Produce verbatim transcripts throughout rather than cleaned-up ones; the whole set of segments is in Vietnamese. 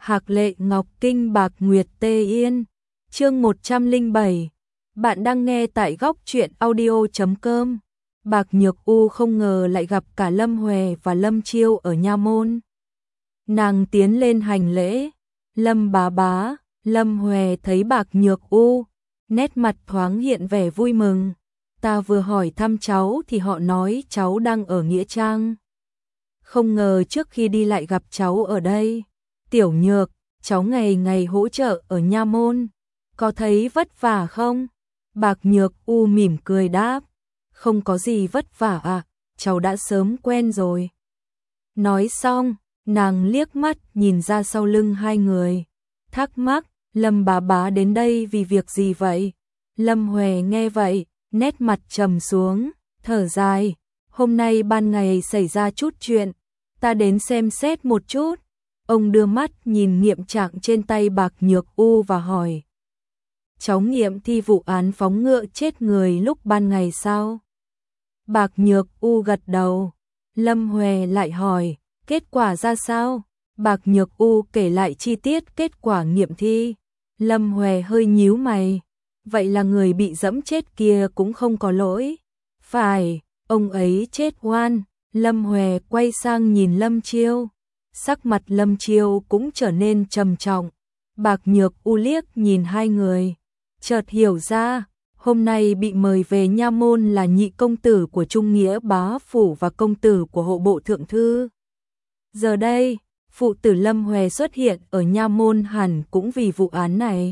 Hạc Lệ Ngọc Kinh Bạc Nguyệt Tê Yên. Chương một trăm lẻ bảy. Bạn đang nghe tại góc truyện audio chấm com. Bạc Nhược U không ngờ lại gặp cả Lâm Huệ và Lâm Chiêu ở nha môn. Nàng tiến lên hành lễ. Lâm bá bá. Lâm Huệ thấy Bạc Nhược U, nét mặt thoáng hiện vẻ vui mừng. Ta vừa hỏi thăm cháu thì họ nói cháu đang ở Nghĩa Trang. Không ngờ trước khi đi lại gặp cháu ở đây. Tiểu Nhược, cháu ngày ngày hỗ trợ ở nha môn, có thấy vất vả không? Bạc Nhược U mỉm cười đáp, không có gì vất vả à, cháu đã sớm quen rồi. Nói xong, nàng liếc mắt nhìn ra sau lưng hai người, thắc mắc, Lâm bá bá đến đây vì việc gì vậy? Lâm Huệ nghe vậy, nét mặt trầm xuống, thở dài, hôm nay ban ngày xảy ra chút chuyện, ta đến xem xét một chút. Ông đưa mắt nhìn nghiệm trạng trên tay Bạc Nhược U và hỏi, cháu nghiệm thi vụ án phóng ngựa chết người lúc ban ngày sao? Bạc Nhược U gật đầu. Lâm Huệ lại hỏi, kết quả ra sao? Bạc Nhược U kể lại chi tiết kết quả nghiệm thi. Lâm Huệ hơi nhíu mày, vậy là người bị dẫm chết kia cũng không có lỗi. Phải, ông ấy chết oan. Lâm Huệ quay sang nhìn Lâm Chiêu. Sắc mặt Lâm Chiêu cũng trở nên trầm trọng. Bạc Nhược U liếc nhìn hai người, chợt hiểu ra, hôm nay bị mời về nha môn là nhị công tử của Trung Nghĩa bá phủ và công tử của hộ bộ thượng thư. Giờ đây, phụ tử Lâm Huệ xuất hiện ở nha môn hẳn cũng vì vụ án này.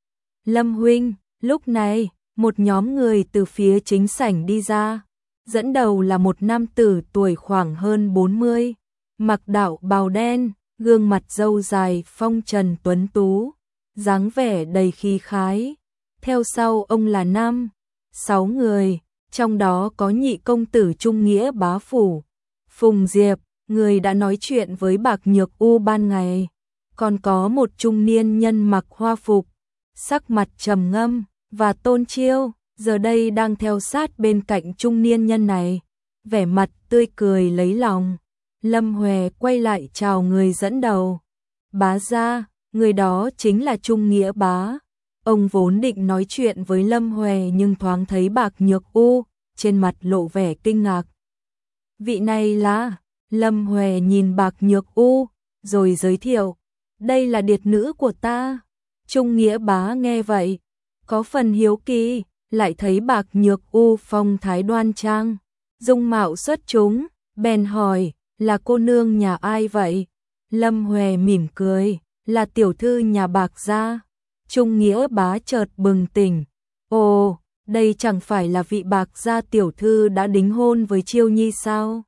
Lâm huynh, lúc này, một nhóm người từ phía chính sảnh đi ra, dẫn đầu là một nam tử tuổi khoảng hơn bốn mươi. Mặc đạo bào đen, gương mặt râu dài phong trần tuấn tú, dáng vẻ đầy khí khái. Theo sau ông là năm, sáu người, trong đó có nhị công tử Trung Nghĩa bá phủ, Phùng Diệp, người đã nói chuyện với Bạc Nhược U ban ngày. Còn có một trung niên nhân mặc hoa phục, sắc mặt trầm ngâm, và Tôn Chiêu, giờ đây đang theo sát bên cạnh trung niên nhân này, vẻ mặt tươi cười lấy lòng. Lâm Huệ quay lại chào người dẫn đầu. Bá gia, người đó chính là Trung Nghĩa bá. Ông vốn định nói chuyện với Lâm Huệ nhưng thoáng thấy Bạc Nhược U, trên mặt lộ vẻ kinh ngạc. Vị này là... Lâm Huệ nhìn Bạc Nhược U, rồi giới thiệu. Đây là điệt nữ của ta. Trung Nghĩa bá nghe vậy, có phần hiếu kỳ, lại thấy Bạc Nhược U phong thái đoan trang, dung mạo xuất chúng, bèn hỏi, là cô nương nhà ai vậy? Lâm Huệ mỉm cười, là tiểu thư nhà Bạc gia. Trung Nghĩa bá chợt bừng tỉnh, ồ, đây chẳng phải là vị Bạc gia tiểu thư đã đính hôn với Chiêu Nhi sao?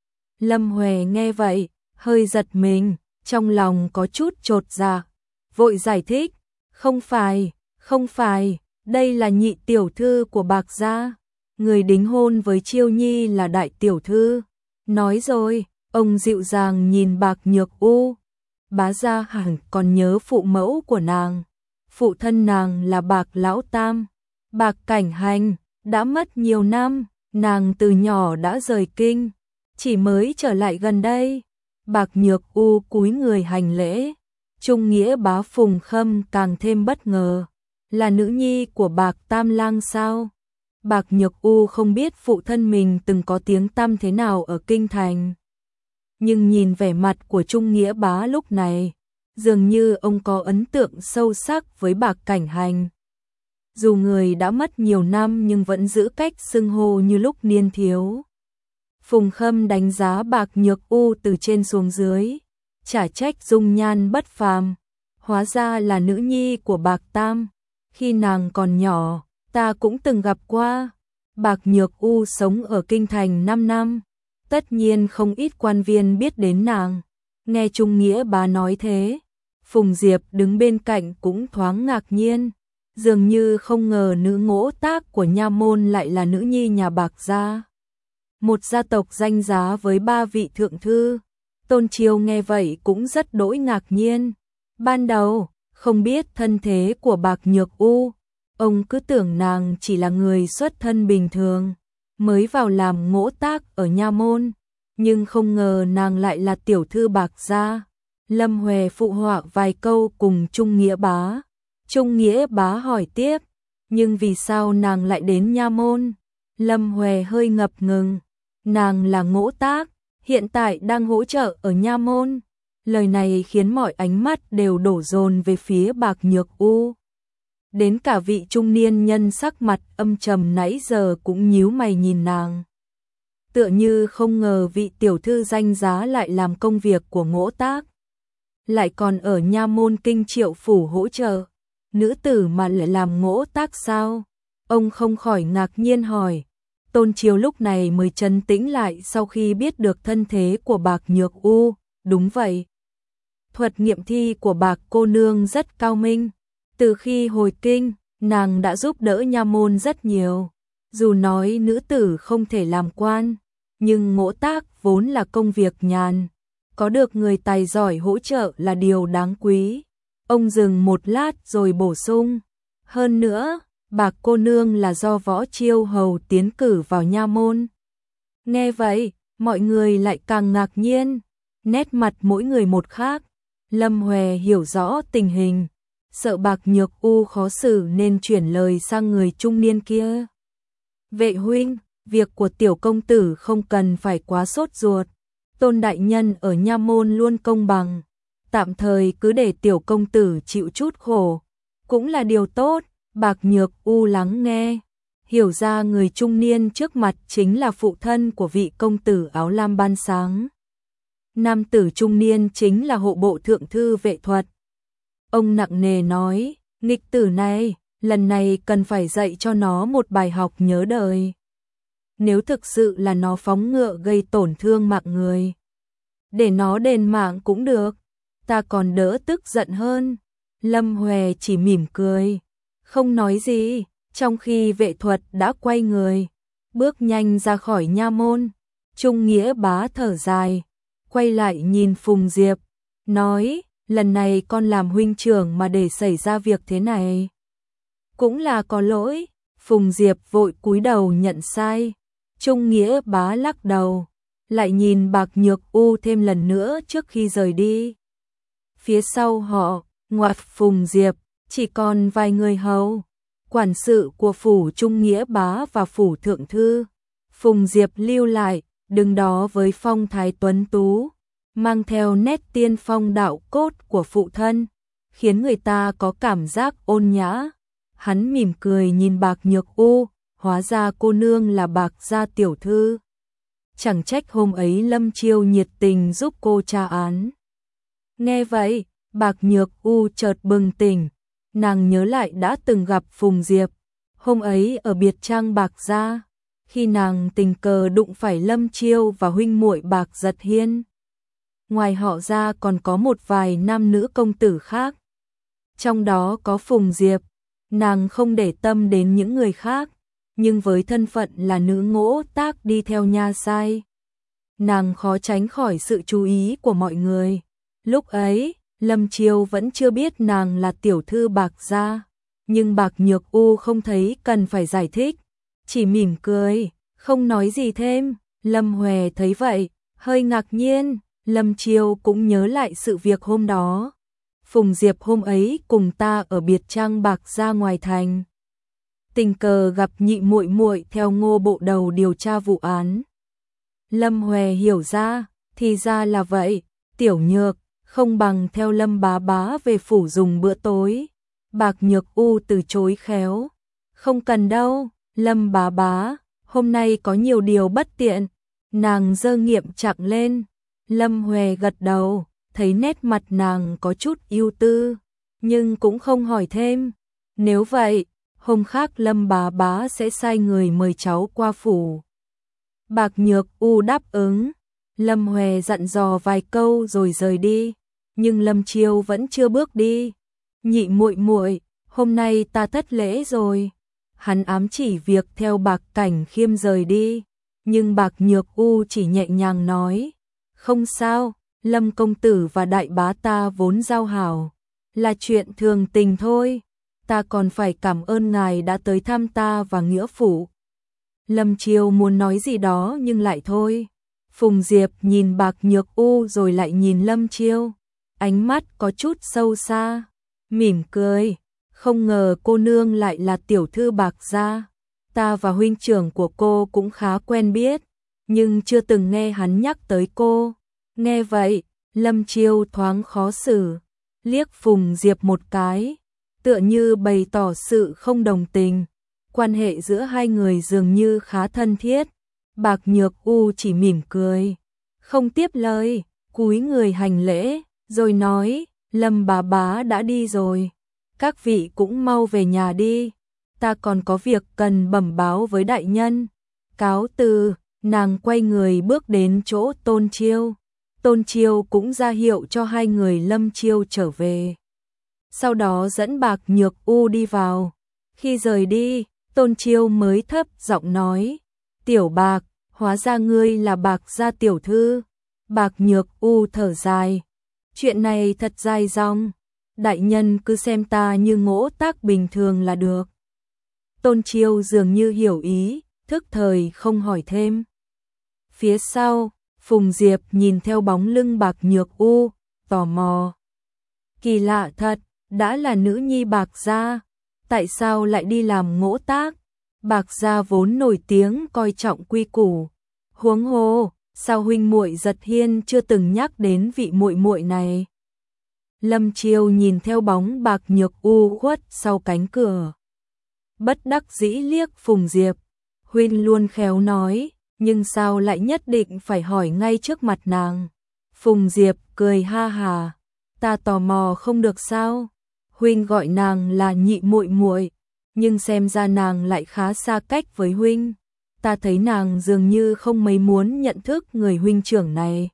Lâm Huệ nghe vậy, hơi giật mình, trong lòng có chút chột dạ, vội giải thích, không phải, không phải, đây là nhị tiểu thư của Bạc gia, người đính hôn với Chiêu Nhi là đại tiểu thư. Nói rồi, ông dịu dàng nhìn Bạc Nhược U, bá gia hẳn còn nhớ phụ mẫu của nàng. Phụ thân nàng là Bạc Lão Tam, Bạc Cảnh Hành, đã mất nhiều năm, nàng từ nhỏ đã rời kinh, chỉ mới trở lại gần đây. Bạc Nhược U cúi người hành lễ. Trung Nghĩa bá Phùng Khâm càng thêm bất ngờ, là nữ nhi của Bạc Tam Lang sao? Bạc Nhược U không biết phụ thân mình từng có tiếng tăm thế nào ở kinh thành. Nhưng nhìn vẻ mặt của Trung Nghĩa bá lúc này, dường như ông có ấn tượng sâu sắc với Bạc Cảnh Hành. Dù người đã mất nhiều năm nhưng vẫn giữ cách xưng hô như lúc niên thiếu. Phùng Khâm đánh giá Bạc Nhược U từ trên xuống dưới, chả trách dung nhan bất phàm, hóa ra là nữ nhi của Bạc Tam. Khi nàng còn nhỏ, ta cũng từng gặp qua. Bạc Nhược U sống ở kinh thành năm năm, tất nhiên không ít quan viên biết đến nàng. Nghe Trung Nghĩa bá nói thế, Phùng Diệp đứng bên cạnh cũng thoáng ngạc nhiên, dường như không ngờ nữ ngỗ tác của nha môn lại là nữ nhi nhà Bạc gia, một gia tộc danh giá với ba vị thượng thư. Tôn Chiêu nghe vậy cũng rất đỗi ngạc nhiên. Ban đầu, không biết thân thế của Bạc Nhược U, ông cứ tưởng nàng chỉ là người xuất thân bình thường, mới vào làm ngỗ tác ở nha môn, nhưng không ngờ nàng lại là tiểu thư Bạc gia. Lâm Huệ phụ họa vài câu cùng Trung Nghĩa Bá. Trung Nghĩa Bá hỏi tiếp, nhưng vì sao nàng lại đến nha môn? Lâm Huệ hơi ngập ngừng, nàng là Ngỗ Tác, hiện tại đang hỗ trợ ở nha môn. Lời này khiến mọi ánh mắt đều đổ dồn về phía Bạc Nhược U. Đến cả vị trung niên nhân sắc mặt âm trầm nãy giờ cũng nhíu mày nhìn nàng. Tựa như không ngờ vị tiểu thư danh giá lại làm công việc của Ngỗ Tác. Lại còn ở nha môn Kinh Triệu phủ hỗ trợ. Nữ tử mà lại làm Ngỗ Tác sao? Ông không khỏi ngạc nhiên hỏi. Tôn Chiếu lúc này mới trấn tĩnh lại sau khi biết được thân thế của Bạc Nhược U. Đúng vậy. Thuật nghiệm thi của Bạc cô nương rất cao minh. Từ khi hồi kinh, nàng đã giúp đỡ nha môn rất nhiều. Dù nói nữ tử không thể làm quan, nhưng Ngỗ Tác vốn là công việc nhàn. Có được người tài giỏi hỗ trợ là điều đáng quý. Ông dừng một lát rồi bổ sung. Hơn nữa, Bạc cô nương là do Võ Chiêu Hầu tiến cử vào nha môn. Nghe vậy, mọi người lại càng ngạc nhiên. Nét mặt mỗi người một khác. Lâm Huệ hiểu rõ tình hình. Sợ Bạc Nhược U khó xử nên chuyển lời sang người trung niên kia. Vệ huynh, việc của tiểu công tử không cần phải quá sốt ruột. Tôn đại nhân ở nha môn luôn công bằng. Tạm thời cứ để tiểu công tử chịu chút khổ. Cũng là điều tốt. Bạc Nhược U lắng nghe. Hiểu ra người trung niên trước mặt chính là phụ thân của vị công tử áo lam ban sáng. Nam tử trung niên chính là hộ bộ thượng thư Vệ Thuật. Ông nặng nề nói, nghịch tử này, lần này cần phải dạy cho nó một bài học nhớ đời. Nếu thực sự là nó phóng ngựa gây tổn thương mạng người, để nó đền mạng cũng được, ta còn đỡ tức giận hơn. Lâm Huệ chỉ mỉm cười, không nói gì, trong khi Vệ Thuật đã quay người, bước nhanh ra khỏi nha môn. Trung Nghĩa Bá thở dài, quay lại nhìn Phùng Diệp, nói, lần này con làm huynh trưởng mà để xảy ra việc thế này. Cũng là có lỗi. Phùng Diệp vội cúi đầu nhận sai. Trung Nghĩa Bá lắc đầu, lại nhìn Bạc Nhược U thêm lần nữa trước khi rời đi. Phía sau họ, ngoại Phùng Diệp, chỉ còn vài người hầu, quản sự của phủ Trung Nghĩa Bá và phủ thượng thư. Phùng Diệp lưu lại, đứng đó với phong thái tuấn tú, mang theo nét tiên phong đạo cốt của phụ thân, khiến người ta có cảm giác ôn nhã. Hắn mỉm cười nhìn Bạc Nhược U, hóa ra cô nương là Bạc gia tiểu thư. Chẳng trách hôm ấy Lâm Chiêu nhiệt tình giúp cô tra án. Nghe vậy, Bạc Nhược U chợt bừng tỉnh, nàng nhớ lại đã từng gặp Phùng Diệp, hôm ấy ở biệt trang Bạc gia, khi nàng tình cờ đụng phải Lâm Chiêu và huynh muội Bạc Giật Hiên. Ngoài họ ra còn có một vài nam nữ công tử khác, trong đó có Phùng Diệp. Nàng không để tâm đến những người khác, nhưng với thân phận là nữ Ngỗ Tác đi theo nha sai, nàng khó tránh khỏi sự chú ý của mọi người. Lúc ấy, Lâm Chiêu vẫn chưa biết nàng là tiểu thư Bạc gia, nhưng Bạc Nhược U không thấy cần phải giải thích, chỉ mỉm cười, không nói gì thêm. Lâm Huệ thấy vậy, hơi ngạc nhiên. Lâm Chiêu cũng nhớ lại sự việc hôm đó. Phùng Diệp hôm ấy cùng ta ở biệt trang Bạc gia ngoài thành, tình cờ gặp nhị muội muội theo Ngô bộ đầu điều tra vụ án. Lâm Huệ hiểu ra, thì ra là vậy. Tiểu Nhược, không bằng theo Lâm bá bá về phủ dùng bữa tối. Bạc Nhược U từ chối khéo, không cần đâu, Lâm bá bá, hôm nay có nhiều điều bất tiện. Nàng giơ nghiệm chặng lên. Lâm Huệ gật đầu, thấy nét mặt nàng có chút ưu tư, nhưng cũng không hỏi thêm. Nếu vậy, hôm khác Lâm bá bá sẽ sai người mời cháu qua phủ. Bạc Nhược U đáp ứng. Lâm Huệ dặn dò vài câu rồi rời đi, nhưng Lâm Chiêu vẫn chưa bước đi. Nhị muội muội, hôm nay ta thất lễ rồi. Hắn ám chỉ việc theo Bạc Cảnh Khiêm rời đi, nhưng Bạc Nhược U chỉ nhẹ nhàng nói, không sao, Lâm công tử và đại bá ta vốn giao hảo, là chuyện thường tình thôi. Ta còn phải cảm ơn ngài đã tới thăm ta và nghĩa phủ. Lâm Chiêu muốn nói gì đó nhưng lại thôi. Phùng Diệp nhìn Bạc Nhược U rồi lại nhìn Lâm Chiêu. ánh mắt có chút sâu xa, mỉm cười, không ngờ cô nương lại là tiểu thư Bạc gia, ta và huynh trưởng của cô cũng khá quen biết, nhưng chưa từng nghe hắn nhắc tới cô. Nghe vậy, Lâm Chiêu thoáng khó xử, liếc Phùng Diệp một cái, tựa như bày tỏ sự không đồng tình. Quan hệ giữa hai người dường như khá thân thiết. Bạc Nhược U chỉ mỉm cười, không tiếp lời, cúi người hành lễ, rồi nói, Lâm bà bá đã đi rồi, các vị cũng mau về nhà đi, ta còn có việc cần bẩm báo với đại nhân. Cáo từ, nàng quay người bước đến chỗ Tôn Chiêu. Tôn Chiêu cũng ra hiệu cho hai người Lâm Chiêu trở về. Sau đó dẫn Bạc Nhược U đi vào. Khi rời đi, Tôn Chiêu mới thấp giọng nói, Tiểu Bạc, hóa ra ngươi là Bạc gia tiểu thư. Bạc Nhược U thở dài, chuyện này thật dài dòng, đại nhân cứ xem ta như ngỗ tác bình thường là được. Tôn Chiêu dường như hiểu ý, thức thời không hỏi thêm. Phía sau, Phùng Diệp nhìn theo bóng lưng Bạc Nhược U, tò mò. Kỳ lạ thật, đã là nữ nhi Bạc gia, tại sao lại đi làm ngỗ tác? Bạc gia vốn nổi tiếng coi trọng quy củ. Huống hồ, sao huynh muội Giật Hiên chưa từng nhắc đến vị muội muội này? Lâm Chiêu nhìn theo bóng Bạc Nhược U khuất sau cánh cửa, bất đắc dĩ liếc Phùng Diệp. Huynh luôn khéo nói, nhưng sao lại nhất định phải hỏi ngay trước mặt nàng? Phùng Diệp cười ha hà, ta tò mò không được sao? Huynh gọi nàng là nhị muội muội, nhưng xem ra nàng lại khá xa cách với huynh. Ta thấy nàng dường như không mấy muốn nhận thức người huynh trưởng này,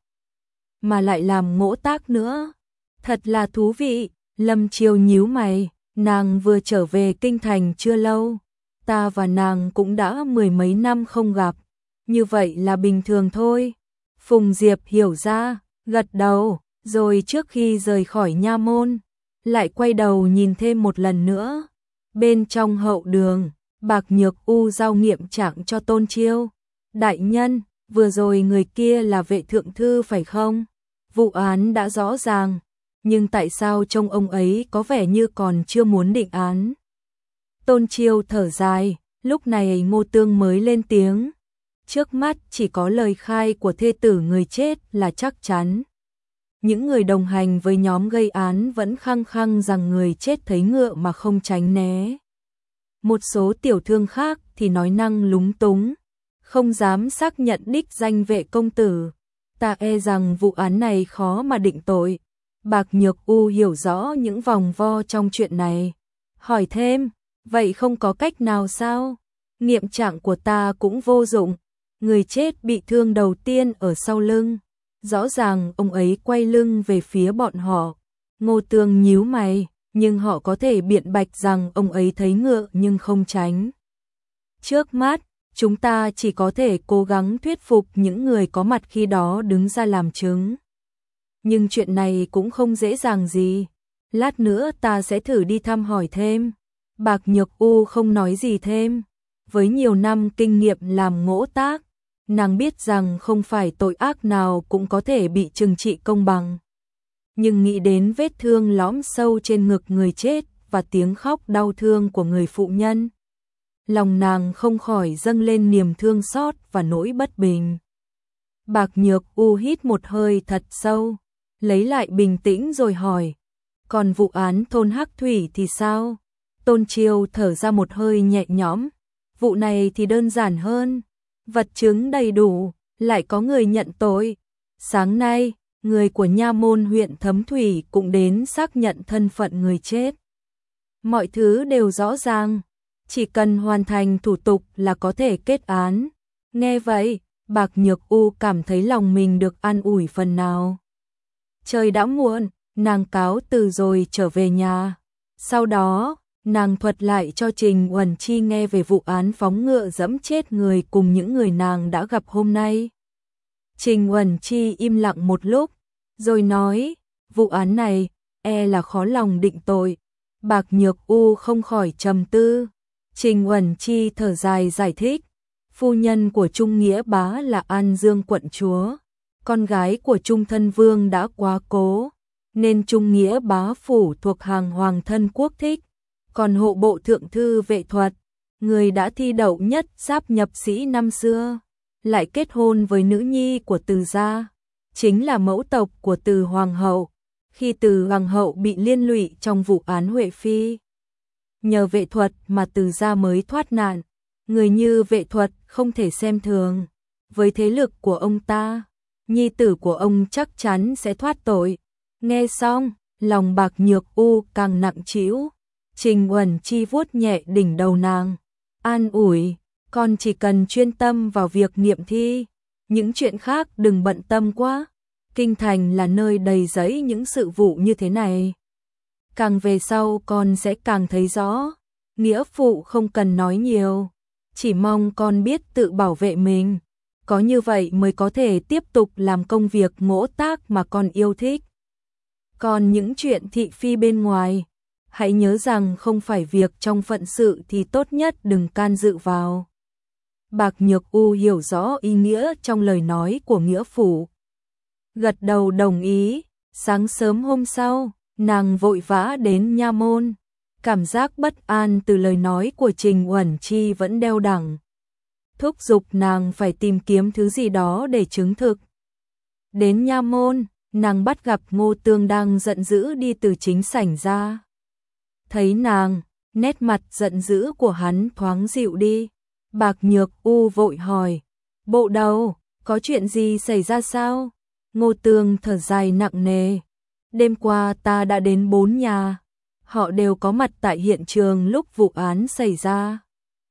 mà lại làm ngỗ tác nữa. Thật là thú vị. Lâm Chiêu nhíu mày, nàng vừa trở về kinh thành chưa lâu, ta và nàng cũng đã mười mấy năm không gặp, như vậy là bình thường thôi. Phùng Diệp hiểu ra, gật đầu, rồi trước khi rời khỏi nha môn, lại quay đầu nhìn thêm một lần nữa. Bên trong hậu đường, Bạc Nhược U giao nghiệm trạng cho Tôn Chiêu. Đại nhân, vừa rồi người kia là vệ thượng thư phải không? Vụ án đã rõ ràng, nhưng tại sao trông ông ấy có vẻ như còn chưa muốn định án? Tôn Chiêu thở dài, lúc này Ngô Tương mới lên tiếng. Trước mắt chỉ có lời khai của thê tử người chết là chắc chắn. Những người đồng hành với nhóm gây án vẫn khăng khăng rằng người chết thấy ngựa mà không tránh né. Một số tiểu thương khác thì nói năng lúng túng, không dám xác nhận đích danh vệ công tử. Ta e rằng vụ án này khó mà định tội. Bạc Nhược U hiểu rõ những vòng vo trong chuyện này, hỏi thêm, vậy không có cách nào sao? Nghiệm trạng của ta cũng vô dụng, người chết bị thương đầu tiên ở sau lưng, rõ ràng ông ấy quay lưng về phía bọn họ. Ngô Tương nhíu mày, nhưng họ có thể biện bạch rằng ông ấy thấy ngựa nhưng không tránh. Trước mắt, chúng ta chỉ có thể cố gắng thuyết phục những người có mặt khi đó đứng ra làm chứng. Nhưng chuyện này cũng không dễ dàng gì. Lát nữa ta sẽ thử đi thăm hỏi thêm. Bạc Nhược U không nói gì thêm. Với nhiều năm kinh nghiệm làm ngỗ tác, nàng biết rằng không phải tội ác nào cũng có thể bị trừng trị công bằng. Nhưng nghĩ đến vết thương lõm sâu trên ngực người chết và tiếng khóc đau thương của người phụ nhân, lòng nàng không khỏi dâng lên niềm thương xót và nỗi bất bình. Bạc Nhược U hít một hơi thật sâu, lấy lại bình tĩnh rồi hỏi, còn vụ án thôn Hắc Thủy thì sao? Tôn Chiêu thở ra một hơi nhẹ nhõm, vụ này thì đơn giản hơn, vật chứng đầy đủ, lại có người nhận tội. Sáng nay, người của nha môn huyện Thấm Thủy cũng đến xác nhận thân phận người chết. Mọi thứ đều rõ ràng, chỉ cần hoàn thành thủ tục là có thể kết án. Nghe vậy, Bạc Nhược U cảm thấy lòng mình được an ủi phần nào. Trời đã muộn, nàng cáo từ rồi trở về nhà. Sau đó, nàng thuật lại cho Trình Uẩn Chi nghe về vụ án phóng ngựa dẫm chết người cùng những người nàng đã gặp hôm nay. Trình Uẩn Chi im lặng một lúc, rồi nói, vụ án này, e là khó lòng định tội. Bạc Nhược U không khỏi trầm tư. Trình Uẩn Chi thở dài giải thích, phu nhân của Trung Nghĩa Bá là An Dương quận chúa, con gái của Trung Thân Vương đã quá cố, nên trung nghĩa bá phủ thuộc hàng hoàng thân quốc thích, còn hộ bộ thượng thư Vệ Thuật, người đã thi đậu nhất giáp nhập sĩ năm xưa, lại kết hôn với nữ nhi của Từ gia, chính là mẫu tộc của Từ hoàng hậu, khi Từ hoàng hậu bị liên lụy trong vụ án Huệ phi. Nhờ Vệ Thuật mà Từ gia mới thoát nạn, người như Vệ Thuật không thể xem thường, với thế lực của ông ta, nhi tử của ông chắc chắn sẽ thoát tội. Nghe xong, lòng Bạc Nhược U càng nặng trĩu. Trình Uẩn Chi vuốt nhẹ đỉnh đầu nàng, an ủi, con chỉ cần chuyên tâm vào việc niệm thi, những chuyện khác đừng bận tâm quá. Kinh thành là nơi đầy rẫy những sự vụ như thế này. Càng về sau con sẽ càng thấy rõ, nghĩa phụ không cần nói nhiều, chỉ mong con biết tự bảo vệ mình, có như vậy mới có thể tiếp tục làm công việc ngỗ tác mà con yêu thích. Còn những chuyện thị phi bên ngoài, hãy nhớ rằng không phải việc trong phận sự thì tốt nhất đừng can dự vào. Bạc Nhược U hiểu rõ ý nghĩa trong lời nói của nghĩa phụ, gật đầu đồng ý. Sáng sớm hôm sau, nàng vội vã đến nha môn, cảm giác bất an từ lời nói của Trình Uẩn Chi vẫn đeo đẳng, thúc giục nàng phải tìm kiếm thứ gì đó để chứng thực. Đến nha môn, nàng bắt gặp Ngô Tương đang giận dữ đi từ chính sảnh ra. Thấy nàng, nét mặt giận dữ của hắn thoáng dịu đi. Bạc Nhược U vội hỏi, bộ đầu, có chuyện gì xảy ra sao? Ngô Tương thở dài nặng nề, đêm qua ta đã đến bốn nhà, họ đều có mặt tại hiện trường lúc vụ án xảy ra.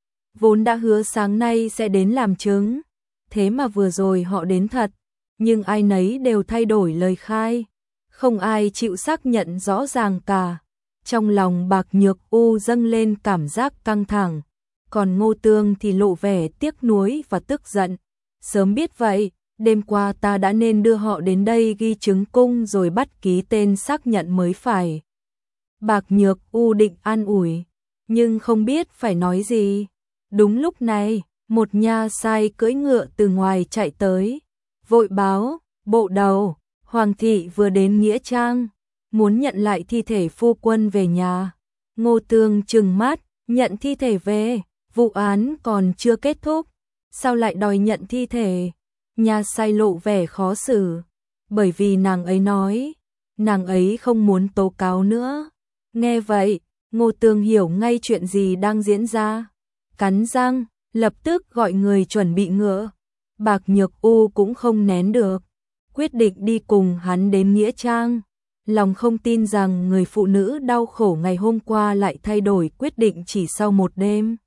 Vốn đã hứa sáng nay sẽ đến làm chứng, thế mà vừa rồi họ đến thật, nhưng ai nấy đều thay đổi lời khai, không ai chịu xác nhận rõ ràng cả. Trong lòng Bạc Nhược U dâng lên cảm giác căng thẳng, còn Ngô Tương thì lộ vẻ tiếc nuối và tức giận. Sớm biết vậy, đêm qua ta đã nên đưa họ đến đây ghi chứng cung rồi bắt ký tên xác nhận mới phải. Bạc Nhược U định an ủi, nhưng không biết phải nói gì. Đúng lúc này, một nha sai cưỡi ngựa từ ngoài chạy tới, vội báo, bộ đầu, Hoàng thị vừa đến Nghĩa Trang, muốn nhận lại thi thể phu quân về nhà. Ngô Tương trừng mắt, nhận thi thể về, vụ án còn chưa kết thúc, sao lại đòi nhận thi thể? Nha sai lộ vẻ khó xử, bởi vì nàng ấy nói, nàng ấy không muốn tố cáo nữa. Nghe vậy, Ngô Tương hiểu ngay chuyện gì đang diễn ra, cắn răng, lập tức gọi người chuẩn bị ngựa. Bạc Nhược U cũng không nén được, quyết định đi cùng hắn đến Nghĩa Trang. Lòng không tin rằng người phụ nữ đau khổ ngày hôm qua lại thay đổi quyết định chỉ sau một đêm.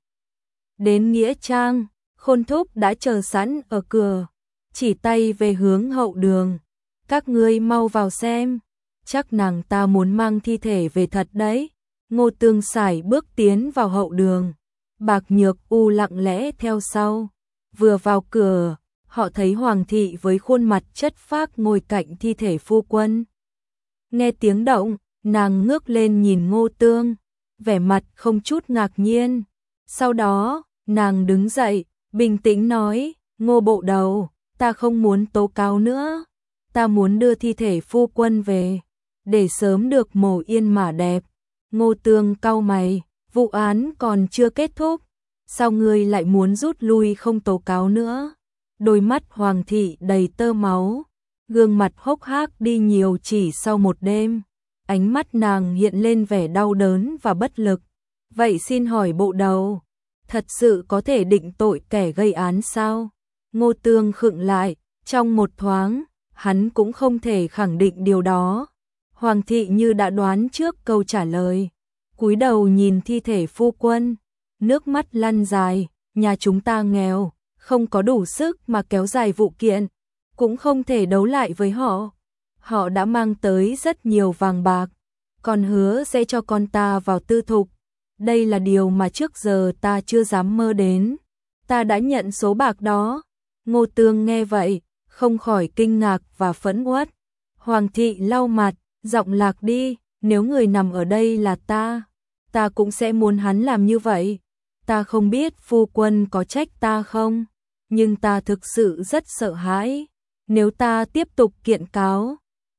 Đến Nghĩa Trang, Khôn Thúc đã chờ sẵn ở cửa, chỉ tay về hướng hậu đường. Các ngươi mau vào xem, chắc nàng ta muốn mang thi thể về thật đấy. Ngô Tương sải bước tiến vào hậu đường, Bạc Nhược U lặng lẽ theo sau. Vừa vào cửa, họ thấy Hoàng thị với khuôn mặt chất phác ngồi cạnh thi thể phu quân. Nghe tiếng động, nàng ngước lên nhìn Ngô Tương, vẻ mặt không chút ngạc nhiên. Sau đó, nàng đứng dậy, bình tĩnh nói, Ngô bộ đầu, ta không muốn tố cáo nữa, ta muốn đưa thi thể phu quân về, để sớm được mồ yên mà đẹp. Ngô Tương cau mày, vụ án còn chưa kết thúc, sao ngươi lại muốn rút lui không tố cáo nữa? Đôi mắt Hoàng thị đầy tơ máu, gương mặt hốc hác đi nhiều chỉ sau một đêm, ánh mắt nàng hiện lên vẻ đau đớn và bất lực. Vậy xin hỏi bộ đầu, thật sự có thể định tội kẻ gây án sao? Ngô Tương khựng lại, trong một thoáng, hắn cũng không thể khẳng định điều đó. Hoàng thị như đã đoán trước câu trả lời, cúi đầu nhìn thi thể phu quân, nước mắt lăn dài, nhà chúng ta nghèo, không có đủ sức mà kéo dài vụ kiện, cũng không thể đấu lại với họ. Họ đã mang tới rất nhiều vàng bạc, còn hứa sẽ cho con ta vào tư thục. Đây là điều mà trước giờ ta chưa dám mơ đến. Ta đã nhận số bạc đó. Ngô Tương nghe vậy, không khỏi kinh ngạc và phẫn uất. Hoàng thị lau mặt, giọng lạc đi, nếu người nằm ở đây là ta, ta cũng sẽ muốn hắn làm như vậy. Ta không biết phu quân có trách ta không, nhưng ta thực sự rất sợ hãi. Nếu ta tiếp tục kiện cáo,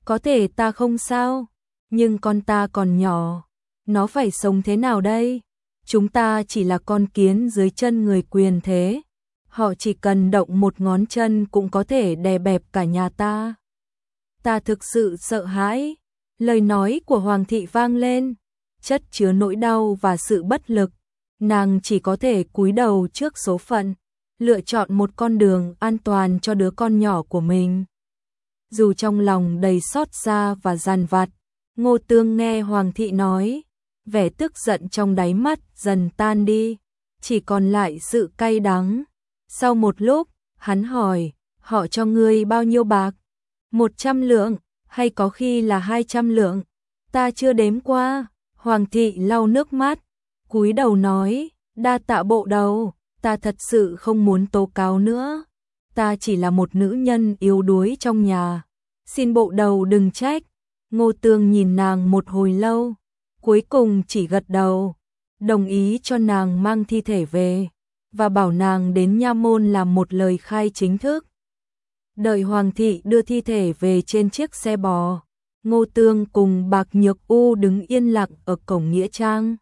có thể ta không sao, nhưng con ta còn nhỏ, nó phải sống thế nào đây? Chúng ta chỉ là con kiến dưới chân người quyền thế, họ chỉ cần động một ngón chân cũng có thể đè bẹp cả nhà ta. Ta thực sự sợ hãi, lời nói của Hoàng thị vang lên, chất chứa nỗi đau và sự bất lực, nàng chỉ có thể cúi đầu trước số phận, lựa chọn một con đường an toàn cho đứa con nhỏ của mình. Dù trong lòng đầy xót xa và dằn vặt, Ngô Tương nghe Hoàng thị nói, vẻ tức giận trong đáy mắt dần tan đi, chỉ còn lại sự cay đắng. Sau một lúc, hắn hỏi, họ cho ngươi bao nhiêu bạc? Một trăm lượng, hay có khi là hai trăm lượng? Ta chưa đếm qua. Hoàng thị lau nước mắt, cúi đầu nói, đa tạ bộ đầu, ta thật sự không muốn tố cáo nữa. Ta chỉ là một nữ nhân yếu đuối trong nhà, xin bộ đầu đừng trách. Ngô Tương nhìn nàng một hồi lâu, cuối cùng chỉ gật đầu, đồng ý cho nàng mang thi thể về, và bảo nàng đến nha môn làm một lời khai chính thức. Đợi Hoàng thị đưa thi thể về trên chiếc xe bò, Ngô Tương cùng Bạc Nhược U đứng yên lặng ở cổng nghĩa trang.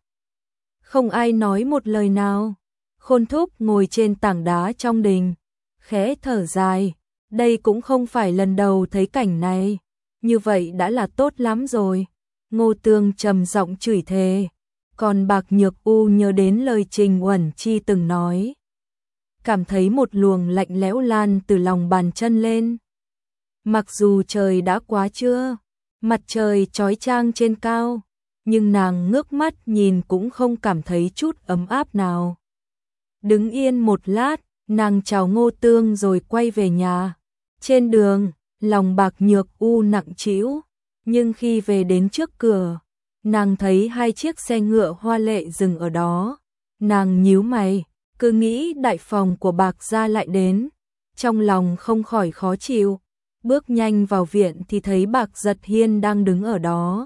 Không ai nói một lời nào. Khôn Thúc ngồi trên tảng đá trong đình, khẽ thở dài, đây cũng không phải lần đầu thấy cảnh này, như vậy đã là tốt lắm rồi. Ngô Tương trầm giọng chửi thề, còn Bạc Nhược U nhớ đến lời Trình Uẩn Chi từng nói, cảm thấy một luồng lạnh lẽo lan từ lòng bàn chân lên. Mặc dù trời đã quá trưa, mặt trời chói chang trên cao, nhưng nàng ngước mắt nhìn cũng không cảm thấy chút ấm áp nào. Đứng yên một lát, nàng chào Ngô Tương rồi quay về nhà. Trên đường, lòng Bạc Nhược U nặng trĩu, nhưng khi về đến trước cửa, nàng thấy hai chiếc xe ngựa hoa lệ dừng ở đó. Nàng nhíu mày, cứ nghĩ đại phòng của Bạc gia lại đến, trong lòng không khỏi khó chịu. Bước nhanh vào viện thì thấy Bạc Giật Hiên đang đứng ở đó.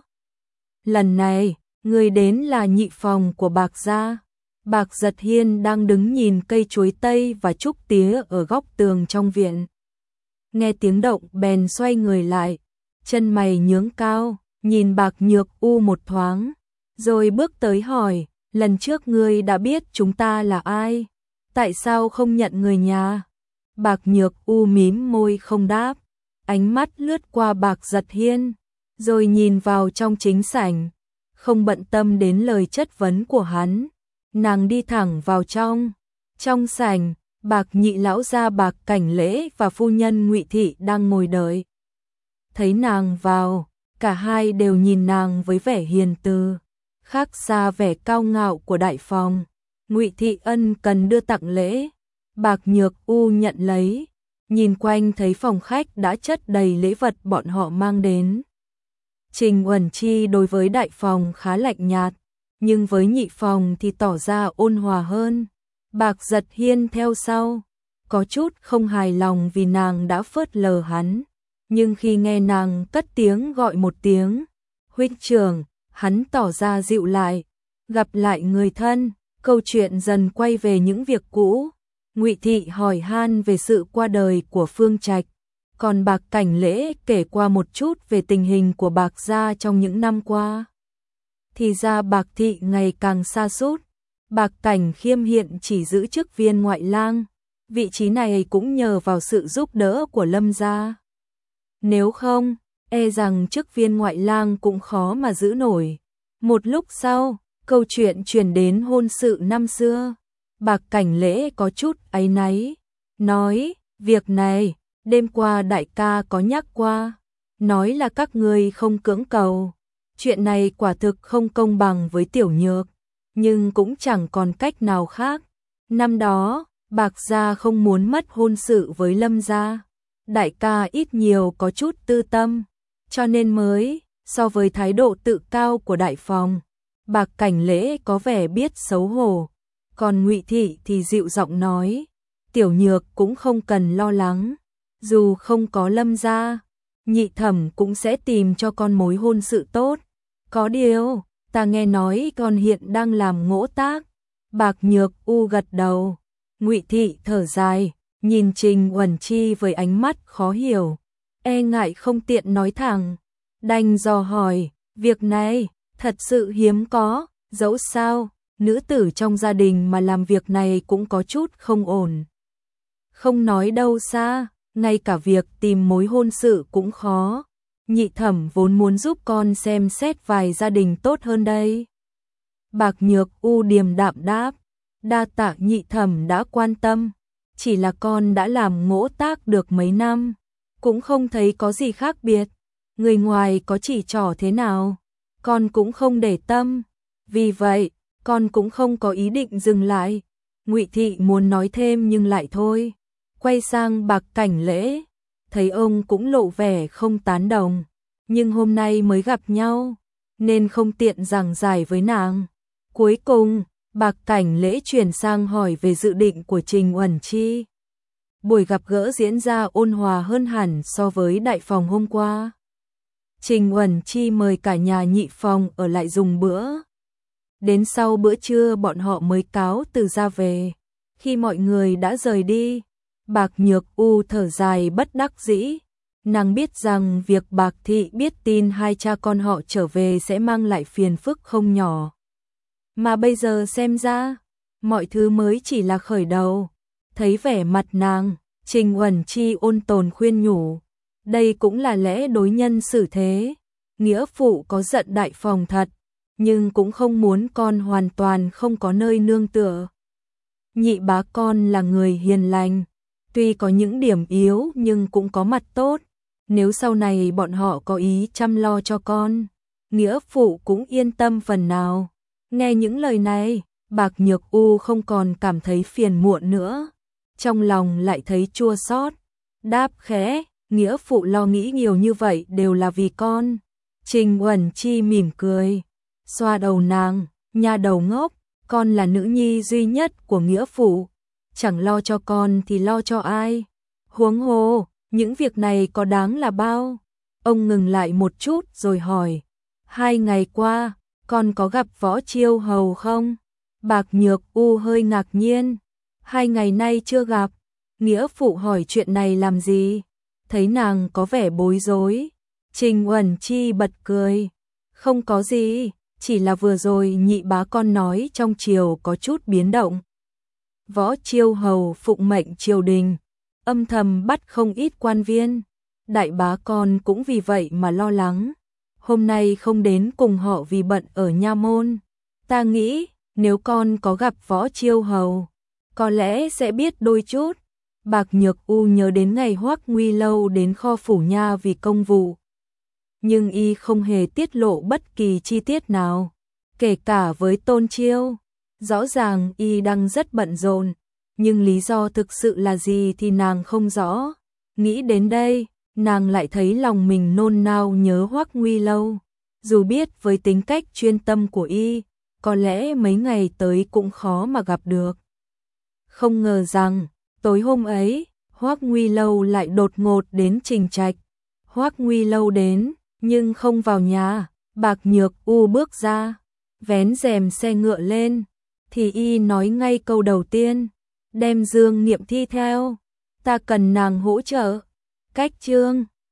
Lần này, người đến là nhị phòng của Bạc gia. Bạc Giật Hiên đang đứng nhìn cây chuối tây và trúc tía ở góc tường trong viện. Nghe tiếng động bèn xoay người lại, chân mày nhướng cao, nhìn Bạc Nhược U một thoáng, rồi bước tới hỏi, lần trước ngươi đã biết chúng ta là ai, tại sao không nhận người nhà? Bạc Nhược U mím môi không đáp, ánh mắt lướt qua Bạc Giật Hiên, rồi nhìn vào trong chính sảnh, không bận tâm đến lời chất vấn của hắn. Nàng đi thẳng vào trong. Trong sảnh, Bạc nhị lão gia Bạc Cảnh Lễ và phu nhân Ngụy Thị đang ngồi đợi. Thấy nàng vào, cả hai đều nhìn nàng với vẻ hiền từ, khác xa vẻ cao ngạo của đại phòng. Ngụy Thị ân cần đưa tặng lễ, Bạc Nhược U nhận lấy, nhìn quanh thấy phòng khách đã chất đầy lễ vật bọn họ mang đến. Trình Uẩn Chi đối với đại phòng khá lạnh nhạt, nhưng với nhị phòng thì tỏ ra ôn hòa hơn. Bạc Giật Hiên theo sau, có chút không hài lòng vì nàng đã phớt lờ hắn, nhưng khi nghe nàng cất tiếng gọi một tiếng huynh trưởng, hắn tỏ ra dịu lại. Gặp lại người thân, câu chuyện dần quay về những việc cũ. Ngụy Thị hỏi han về sự qua đời của Phương Trạch, còn Bạc Cảnh Lễ kể qua một chút về tình hình của Bạc gia trong những năm qua. Thì ra Bạc Thị ngày càng sa sút, Bạc Cảnh Khiêm hiện chỉ giữ chức viên ngoại lang, vị trí này cũng nhờ vào sự giúp đỡ của Lâm gia. Nếu không, e rằng chức viên ngoại lang cũng khó mà giữ nổi. Một lúc sau, câu chuyện truyền đến hôn sự năm xưa. Bạc Cảnh Lễ có chút áy náy, nói, việc này, đêm qua đại ca có nhắc qua, nói là các ngươi không cưỡng cầu. Chuyện này quả thực không công bằng với Tiểu Nhược, nhưng cũng chẳng còn cách nào khác. Năm đó, Bạc gia không muốn mất hôn sự với Lâm gia. Đại ca ít nhiều có chút tư tâm, cho nên mới, so với thái độ tự cao của đại phòng, Bạc Cảnh Lễ có vẻ biết xấu hổ. Còn Ngụy Thị thì dịu giọng nói, Tiểu Nhược cũng không cần lo lắng, dù không có Lâm gia, nhị thẩm cũng sẽ tìm cho con mối hôn sự tốt. Có điều, ta nghe nói con hiện đang làm ngỗ tác. Bạc Nhược U gật đầu. Ngụy Thị thở dài, nhìn Trình Uẩn Chi với ánh mắt khó hiểu, e ngại không tiện nói thẳng, đành dò hỏi, việc này thật sự hiếm có, dẫu sao, nữ tử trong gia đình mà làm việc này cũng có chút không ổn. Không nói đâu xa, ngay cả việc tìm mối hôn sự cũng khó. Nhị thẩm vốn muốn giúp con xem xét vài gia đình tốt hơn đây. Bạc Nhược U điềm đạm đáp, đa tạ nhị thẩm đã quan tâm, chỉ là con đã làm ngỗ tác được mấy năm, cũng không thấy có gì khác biệt, người ngoài có chỉ trỏ thế nào, con cũng không để tâm, vì vậy, con cũng không có ý định dừng lại. Ngụy Thị muốn nói thêm nhưng lại thôi, quay sang Bạc Cảnh Lễ, thấy ông cũng lộ vẻ không tán đồng, nhưng hôm nay mới gặp nhau, nên không tiện giảng giải với nàng. Cuối cùng, Bạc Cảnh Lễ chuyển sang hỏi về dự định của Trình Uẩn Chi. Buổi gặp gỡ diễn ra ôn hòa hơn hẳn so với đại phòng hôm qua. Trình Uẩn Chi mời cả nhà nhị phòng ở lại dùng bữa. Đến sau bữa trưa bọn họ mới cáo từ ra về. Khi mọi người đã rời đi, Bạc Nhược U thở dài bất đắc dĩ. Nàng biết rằng việc Bạc Thị biết tin hai cha con họ trở về sẽ mang lại phiền phức không nhỏ. Mà bây giờ xem ra, mọi thứ mới chỉ là khởi đầu. Thấy vẻ mặt nàng, Trình Uẩn Chi ôn tồn khuyên nhủ. Đây cũng là lẽ đối nhân xử thế. Nghĩa phụ có giận đại phòng thật, nhưng cũng không muốn con hoàn toàn không có nơi nương tựa. Nhị bá con là người hiền lành, tuy có những điểm yếu nhưng cũng có mặt tốt. Nếu sau này bọn họ có ý chăm lo cho con, nghĩa phụ cũng yên tâm phần nào. Nghe những lời này, Bạc Nhược U không còn cảm thấy phiền muộn nữa, trong lòng lại thấy chua xót. Đáp khẽ, nghĩa phụ lo nghĩ nhiều như vậy đều là vì con. Trình Uẩn Chi mỉm cười, xoa đầu nàng, nha đầu ngốc, con là nữ nhi duy nhất của nghĩa phụ, chẳng lo cho con thì lo cho ai. Huống hồ, những việc này có đáng là bao? Ông ngừng lại một chút rồi hỏi, hai ngày qua, con có gặp Võ Chiêu Hầu không? Bạc Nhược U hơi ngạc nhiên, hai ngày nay chưa gặp, nghĩa phụ hỏi chuyện này làm gì? Thấy nàng có vẻ bối rối, Trình Uẩn Chi bật cười, không có gì, chỉ là vừa rồi nhị bá con nói trong triều có chút biến động. Võ Chiêu Hầu phụng mệnh triều đình, âm thầm bắt không ít quan viên, đại bá con cũng vì vậy mà lo lắng. Hôm nay không đến cùng họ vì bận ở nha môn. Ta nghĩ, nếu con có gặp Võ Chiêu Hầu, có lẽ sẽ biết đôi chút. Bạc Nhược U nhớ đến ngày Hoắc Nguy Lâu đến kho phủ nha vì công vụ. Nhưng y không hề tiết lộ bất kỳ chi tiết nào, kể cả với Tôn Chiêu. Rõ ràng y đang rất bận rộn, nhưng lý do thực sự là gì thì nàng không rõ. Nghĩ đến đây, nàng lại thấy lòng mình nôn nao nhớ Hoắc Nguy Lâu. Dù biết với tính cách chuyên tâm của y, có lẽ mấy ngày tới cũng khó mà gặp được. Không ngờ rằng, tối hôm ấy, Hoắc Nguy Lâu lại đột ngột đến Trình Trạch. Hoắc Nguy Lâu đến, nhưng không vào nhà. Bạc Nhược U bước ra, vén rèm xe ngựa lên, thì y nói ngay câu đầu tiên, đem Dương Niệm Thi theo, ta cần nàng hỗ trợ. Cách chương